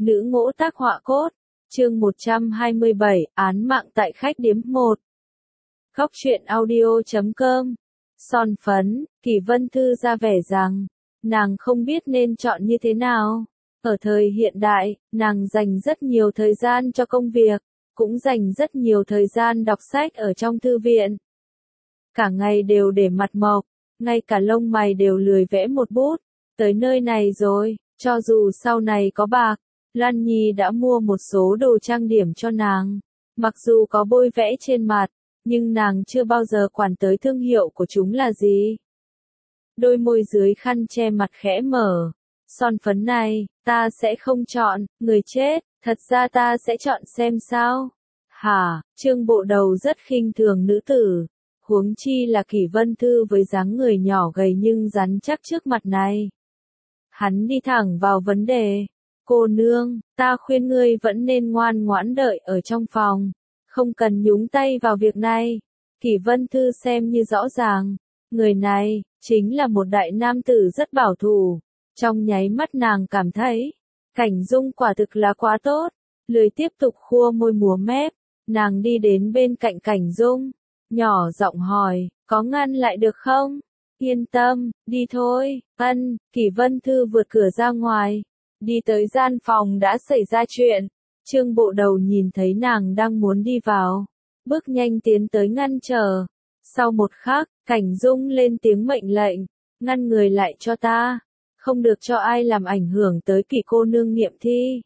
Nữ ngỗ tác họa cốt. Chương 127, án mạng tại khách điếm 1. Góc truyện audio.com. Son phấn, Kỳ Vân Thư ra vẻ rằng, nàng không biết nên chọn như thế nào. Ở thời hiện đại, nàng dành rất nhiều thời gian cho công việc, cũng dành rất nhiều thời gian đọc sách ở trong thư viện. Cả ngày đều để mặt mộc, ngay cả lông mày đều lười vẽ một bút. Tới nơi này rồi, cho dù sau này có bạc, Lan Nhi đã mua một số đồ trang điểm cho nàng. Mặc dù có bôi vẽ trên mặt, nhưng nàng chưa bao giờ quản tới thương hiệu của chúng là gì. Đôi môi dưới khăn che mặt khẽ mở. Son phấn này, ta sẽ không chọn, người chết, thật ra ta sẽ chọn xem sao. Hả, Trương Bộ Đầu rất khinh thường nữ tử. Huống chi là Kỳ Vân Thư với dáng người nhỏ gầy nhưng rắn chắc trước mặt này. Hắn đi thẳng vào vấn đề. Cô nương, ta khuyên ngươi vẫn nên ngoan ngoãn đợi ở trong phòng. Không cần nhúng tay vào việc này. Kỳ Vân Thư xem như rõ ràng. Người này, chính là một đại nam tử rất bảo thủ. Trong nháy mắt nàng cảm thấy, Cảnh Dung quả thực là quá tốt. Lười tiếp tục khua môi múa mép. Nàng đi đến bên cạnh Cảnh Dung. Nhỏ giọng hỏi, có ngăn lại được không? Yên tâm, đi thôi. Ân, Kỳ Vân Thư vượt cửa ra ngoài. Đi tới gian phòng đã xảy ra chuyện. Trương Bộ Đầu nhìn thấy nàng đang muốn đi vào. Bước nhanh tiến tới ngăn trở. Sau một khắc, Cảnh Dung lên tiếng mệnh lệnh. Ngăn người lại cho ta. Không được cho ai làm ảnh hưởng tới Kỳ cô nương nghiệm thi.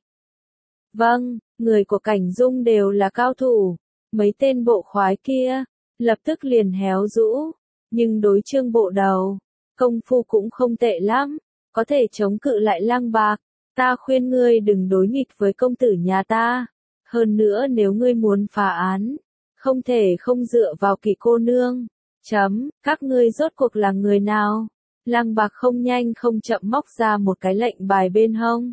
Vâng, người của Cảnh Dung đều là cao thủ. Mấy tên bộ khoái kia lập tức liền héo rũ. Nhưng đối Trương Bộ Đầu, công phu cũng không tệ lắm. Có thể chống cự lại Lăng Bạc. Ta khuyên ngươi đừng đối nghịch với công tử nhà ta. Hơn nữa nếu ngươi muốn phá án, không thể không dựa vào Kỳ cô nương. Các ngươi rốt cuộc là người nào? Lăng Bạc không nhanh không chậm móc ra một cái lệnh bài bên hông.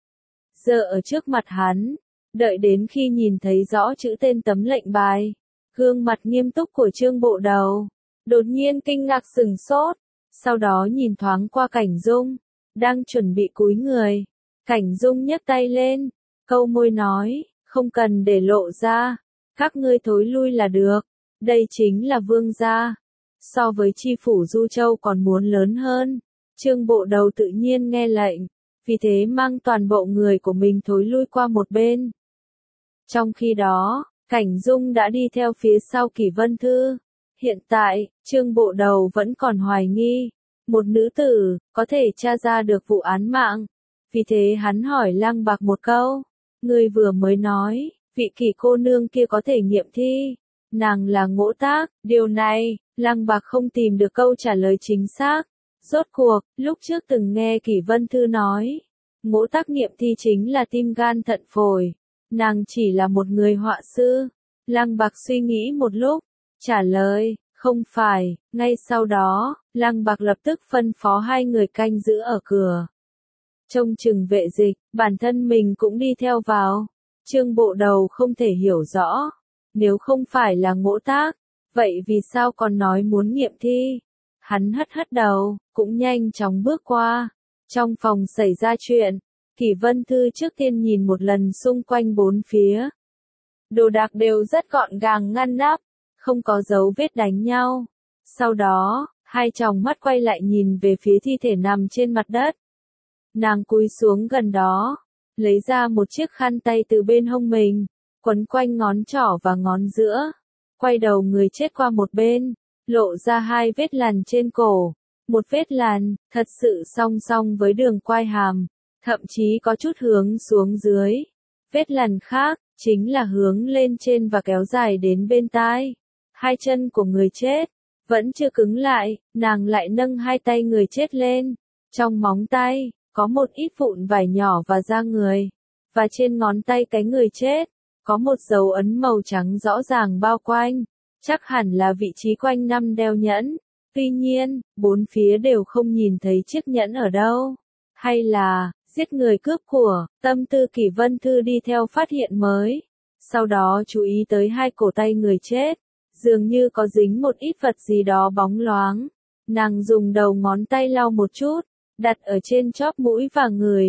Giơ ở trước mặt hắn. Đợi đến khi nhìn thấy rõ chữ tên tấm lệnh bài. Gương mặt nghiêm túc của Trương Bộ Đầu đột nhiên kinh ngạc sửng sốt. Sau đó nhìn thoáng qua Cảnh Dung, đang chuẩn bị cúi người. Cảnh Dung nhấc tay lên, câu môi nói, không cần để lộ ra, các ngươi thối lui là được. Đây chính là vương gia. So với chi phủ Du Châu còn muốn lớn hơn. Trương Bộ Đầu tự nhiên nghe lệnh, vì thế mang toàn bộ người của mình thối lui qua một bên. Trong khi đó, Cảnh Dung đã đi theo phía sau Kỳ Vân Thư. Hiện tại, Trương Bộ Đầu vẫn còn hoài nghi, một nữ tử, có thể tra ra được vụ án mạng. Vì thế hắn hỏi Lăng Bạc một câu, ngươi vừa mới nói, vị Kỳ cô nương kia có thể nghiệm thi, nàng là ngỗ tác, điều này, Lăng Bạc không tìm được câu trả lời chính xác. Rốt cuộc, lúc trước từng nghe Kỳ Vân Thư nói, ngỗ tác nghiệm thi chính là tim gan thận phổi, nàng chỉ là một người họa sư. Lăng Bạc suy nghĩ một lúc, trả lời, không phải. Ngay sau đó, Lăng Bạc lập tức phân phó hai người canh giữ ở cửa. Trông chừng vệ dịch, bản thân mình cũng đi theo vào. Trương Bộ Đầu không thể hiểu rõ. Nếu không phải là ngỗ tác, vậy vì sao còn nói muốn nghiệm thi? Hắn hất đầu, cũng nhanh chóng bước qua. Trong phòng xảy ra chuyện, Kỳ Vân Thư trước tiên nhìn một lần xung quanh bốn phía. Đồ đạc đều rất gọn gàng ngăn nắp, không có dấu vết đánh nhau. Sau đó, hai tròng mắt quay lại nhìn về phía thi thể nằm trên mặt đất. Nàng cúi xuống gần đó, lấy ra một chiếc khăn tay từ bên hông mình, quấn quanh ngón trỏ và ngón giữa. Quay đầu người chết qua một bên, lộ ra hai vết lằn trên cổ. Một vết lằn, thật sự song song với đường quai hàm, thậm chí có chút hướng xuống dưới. Vết lằn khác, chính là hướng lên trên và kéo dài đến bên tai. Hai chân của người chết vẫn chưa cứng lại, nàng lại nâng hai tay người chết lên. Trong móng tay, có một ít vụn vải nhỏ và da người. Và trên ngón tay cái người chết, có một dấu ấn màu trắng rõ ràng bao quanh. Chắc hẳn là vị trí quanh năm đeo nhẫn. Tuy nhiên, bốn phía đều không nhìn thấy chiếc nhẫn ở đâu. Hay là, giết người cướp của, tâm tư Kỳ Vân Thư đi theo phát hiện mới. Sau đó chú ý tới hai cổ tay người chết. Dường như có dính một ít vật gì đó bóng loáng. Nàng dùng đầu ngón tay lau một chút, đặt ở trên chóp mũi và người.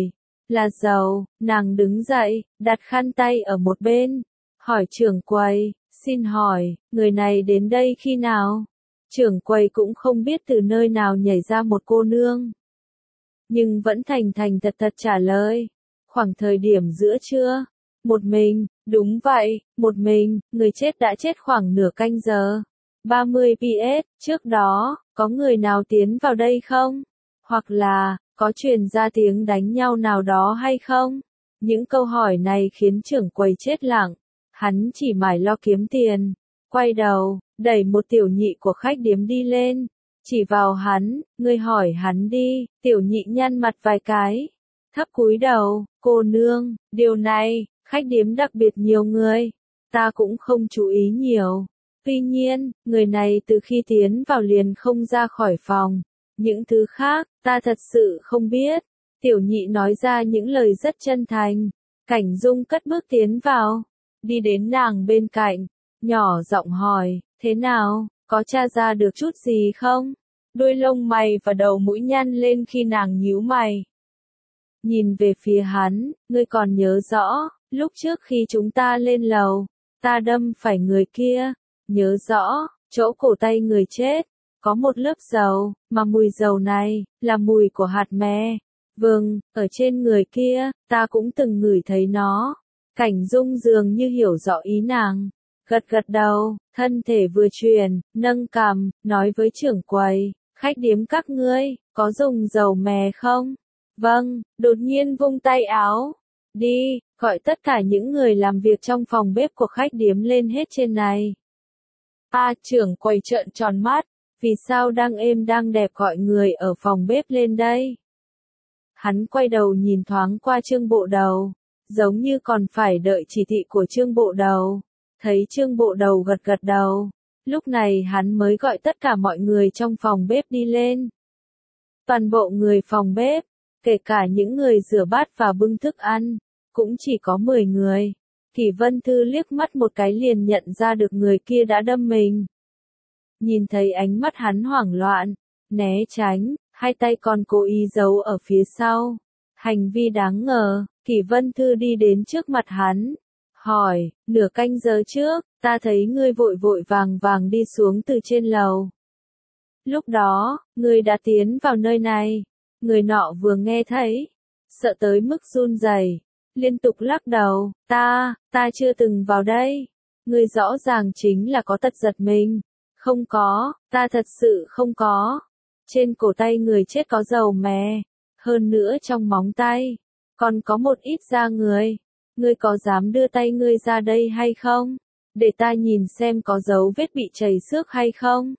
Là dầu, nàng đứng dậy, đặt khăn tay ở một bên, hỏi trưởng quầy, xin hỏi, người này đến đây khi nào? Trưởng quầy cũng không biết từ nơi nào nhảy ra một cô nương, nhưng vẫn thành thành thật thật trả lời, khoảng thời điểm giữa trưa, một mình, đúng vậy, một mình, người chết đã chết khoảng nửa canh giờ. 30 PS, trước đó, có người nào tiến vào đây không? Hoặc là, có truyền ra tiếng đánh nhau nào đó hay không? Những câu hỏi này khiến trưởng quầy chết lặng. Hắn chỉ mải lo kiếm tiền. Quay đầu, đẩy một tiểu nhị của khách điếm đi lên. Chỉ vào hắn, ngươi hỏi hắn đi. Tiểu nhị nhăn mặt vài cái. Thấp cúi đầu, cô nương, điều này, khách điếm đặc biệt nhiều người. Ta cũng không chú ý nhiều. Tuy nhiên, người này từ khi tiến vào liền không ra khỏi phòng. Những thứ khác, ta thật sự không biết. Tiểu nhị nói ra những lời rất chân thành. Cảnh Dung cất bước tiến vào. Đi đến nàng bên cạnh. Nhỏ giọng hỏi, thế nào, có tra ra được chút gì không? Đôi lông mày và đầu mũi nhăn lên khi nàng nhíu mày. Nhìn về phía hắn, ngươi còn nhớ rõ, lúc trước khi chúng ta lên lầu, ta đâm phải người kia. Nhớ rõ, chỗ cổ tay người chết, có một lớp dầu, mà mùi dầu này, là mùi của hạt me. Vâng, ở trên người kia, ta cũng từng ngửi thấy nó. Cảnh Dung dường như hiểu rõ ý nàng. Gật gật đầu, thân thể vừa chuyển, nâng cằm, nói với trưởng quầy, khách điếm các ngươi, có dùng dầu mè không? Vâng, đột nhiên vung tay áo. Đi, gọi tất cả những người làm việc trong phòng bếp của khách điếm lên hết trên này. Trưởng quầy trợn tròn mắt, vì sao đang êm đang đẹp gọi người ở phòng bếp lên đây? Hắn quay đầu nhìn thoáng qua Trương Bộ Đầu, giống như còn phải đợi chỉ thị của Trương Bộ Đầu. Thấy Trương Bộ Đầu gật gật đầu, lúc này hắn mới gọi tất cả mọi người trong phòng bếp đi lên. Toàn bộ người phòng bếp, kể cả những người rửa bát và bưng thức ăn, cũng chỉ có 10 người. Kỷ Vân Thư liếc mắt một cái liền nhận ra được người kia đã đâm mình. Nhìn thấy ánh mắt hắn hoảng loạn, né tránh, hai tay còn cố ý giấu ở phía sau. Hành vi đáng ngờ, Kỷ Vân Thư đi đến trước mặt hắn. Hỏi, nửa canh giờ trước, ta thấy ngươi vội vội vàng vàng đi xuống từ trên lầu. Lúc đó, ngươi đã tiến vào nơi này. Người nọ vừa nghe thấy, sợ tới mức run rẩy, liên tục lắc đầu, ta chưa từng vào đây. Ngươi rõ ràng chính là có tật giật mình. Không có, ta thật sự không có. Trên cổ tay người chết có dầu mè, hơn nữa trong móng tay, còn có một ít da người. Ngươi có dám đưa tay ngươi ra đây hay không? Để ta nhìn xem có dấu vết bị chảy xước hay không?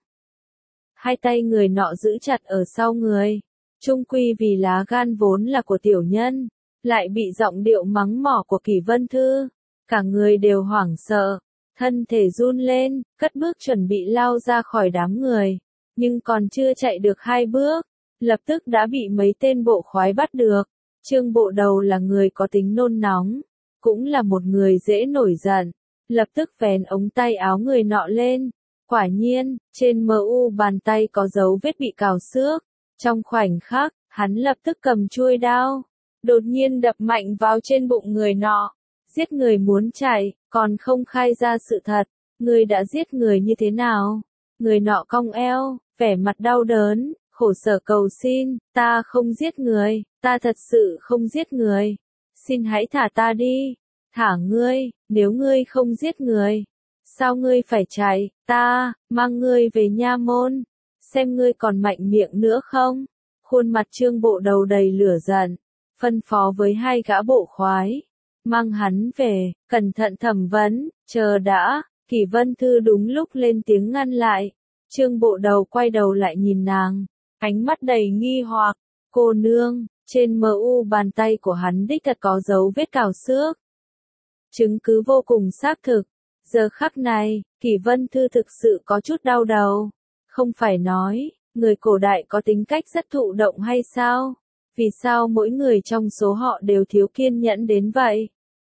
Hai tay người nọ giữ chặt ở sau người. Chung quy vì lá gan vốn là của tiểu nhân, lại bị giọng điệu mắng mỏ của Kỷ Vân Thư. Cả người đều hoảng sợ, thân thể run lên, cất bước chuẩn bị lao ra khỏi đám người. Nhưng còn chưa chạy được 2 bước, lập tức đã bị mấy tên bộ khoái bắt được. Trương Bộ Đầu là người có tính nôn nóng, cũng là một người dễ nổi giận, lập tức vén ống tay áo người nọ lên. Quả nhiên, trên mu bàn tay có dấu vết bị cào xước. Trong khoảnh khắc, hắn lập tức cầm chuôi đao, đột nhiên đập mạnh vào trên bụng người nọ. Giết người muốn chạy, còn không khai ra sự thật. Ngươi đã giết người như thế nào? Người nọ cong eo, vẻ mặt đau đớn, khổ sở cầu xin, ta không giết người, ta thật sự không giết người. Xin hãy thả ta đi. Thả ngươi, nếu ngươi không giết người, sao ngươi phải chạy? Ta mang ngươi về nha môn, xem ngươi còn mạnh miệng nữa không? Khuôn mặt Trương Bộ Đầu đầy lửa giận, phân phó với 2 gã bộ khoái, mang hắn về, cẩn thận thẩm vấn. Chờ đã, Kỷ Vân Thư đúng lúc lên tiếng ngăn lại. Trương Bộ Đầu quay đầu lại nhìn nàng, ánh mắt đầy nghi hoặc. Cô nương, trên mu bàn tay của hắn đích thật có dấu vết cào xước. Chứng cứ vô cùng xác thực. Giờ khắc này, Kỷ Vân Thư thực sự có chút đau đầu. Không phải nói, người cổ đại có tính cách rất thụ động hay sao? Vì sao mỗi người trong số họ đều thiếu kiên nhẫn đến vậy?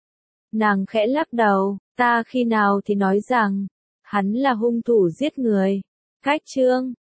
Nàng khẽ lắc đầu, ta khi nào thì nói rằng, hắn là hung thủ giết người. Cách chương